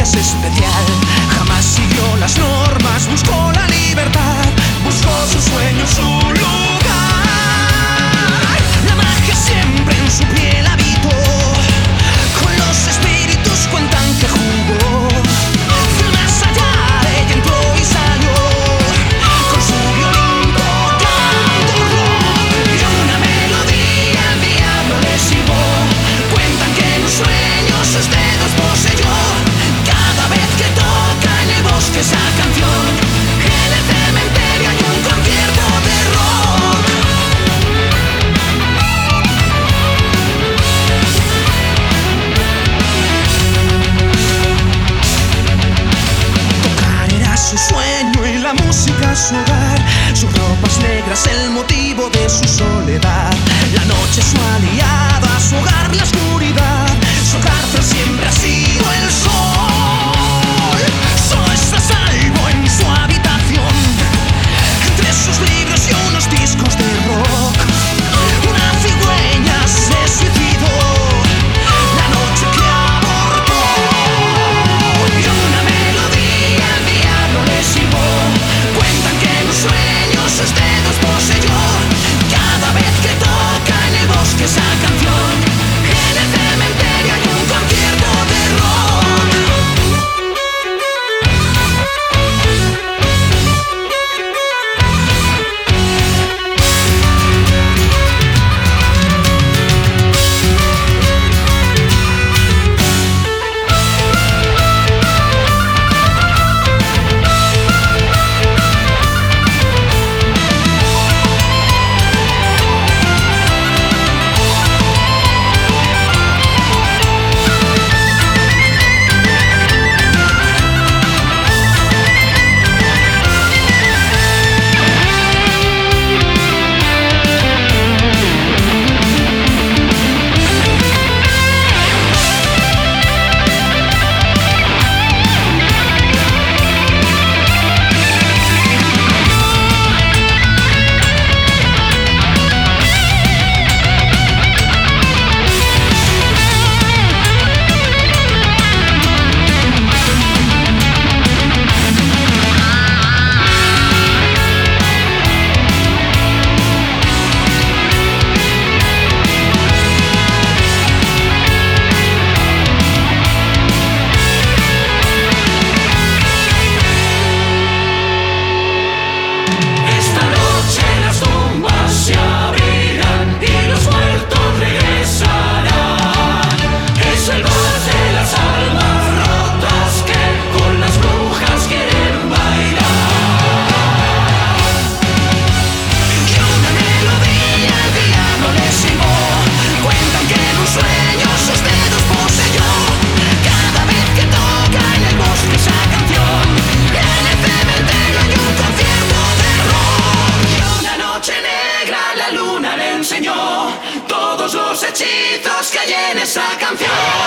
es especial. Jamás siguió las normas, buscó la libertad, buscó su sueño, su lugar. La magia siempre en su piel habitó, con los espíritus cuentan que jugó. Fue más allá, ella entró y salió, con su violín tocando rock. Y una melodía el diablo le silbó. Cuentan que en un sueño sus dedos poseyó. Cada vez que toca en el bosque esa canción, en el cementerio hay un concierto de rock. Tocar era su sueño y la música su hogar. Sus ropas negras el motivo de su soledad. La noche su aliada, su hogar la oscuridad. Su cárcel siempre ha sido el sol. Solo está a salvo en su habitación, entre sus libros y unos discos de rock. Una cigüeña se suicidó la noche que abortó. Y una melodía el diablo le silbó. Cuentan que en un sueño sus dedos poseyó. Cada vez que toca en el bosque esa canción, en el cementerio hay un concierto de rock. Todos los hechizos que hay en esa canción.